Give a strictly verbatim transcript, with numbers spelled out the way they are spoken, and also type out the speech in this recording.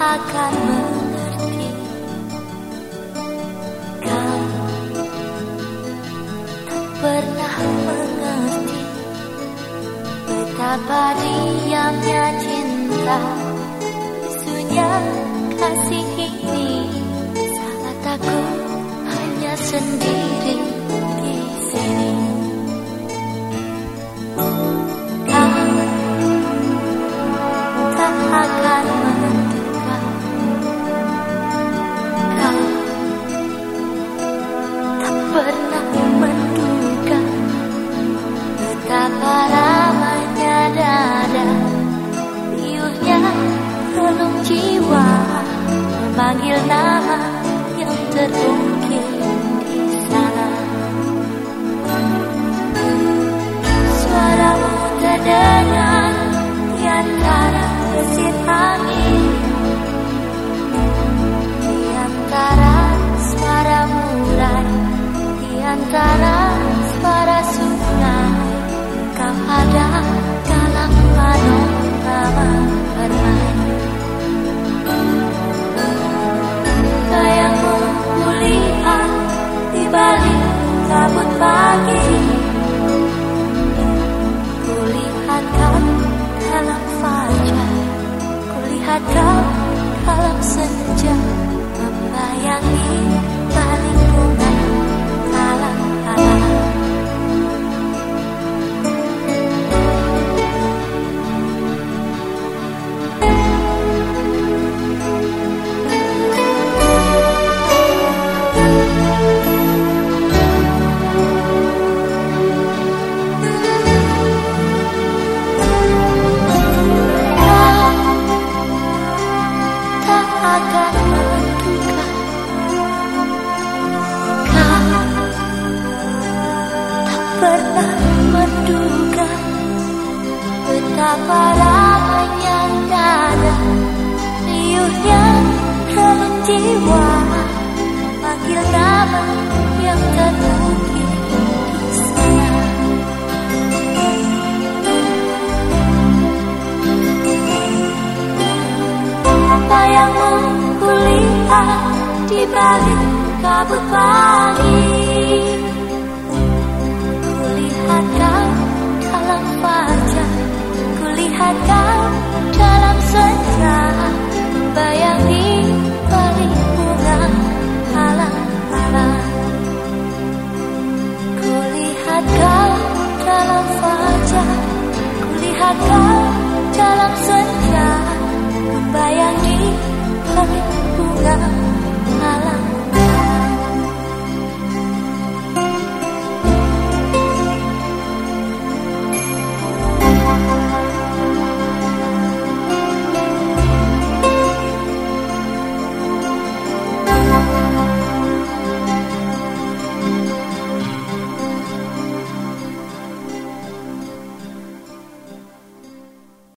akan mengerti. Kau tak pernah mengerti betapa diamnya cinta, bisunya kasih ini. Saat aku hanya sendiri di sini. Kau tak akan menduga, kau tak pernah menduga betapa ramainya dada, riuhnya relung jiwa, memanggil nama yang terukir di sana. Suaramu terdengar di antara desir angin, di antara suara murai, di antara suara sungai. Kau ada dalam panorama bermain. Bayangmu kulihat di balik kabut pagi, kulihat kau dalam fajar, kulihat kau dalam senja, membayangi balik bunga alam-alam. Akan menduga, kau tak pernah menduga betapa ramainya dada, riuhnya relung jiwa, panggil nama yang terukir di sana. Apa yang mau kulihat di balik kabut pagi? Kulihat kau dalam fajar, kulihat kau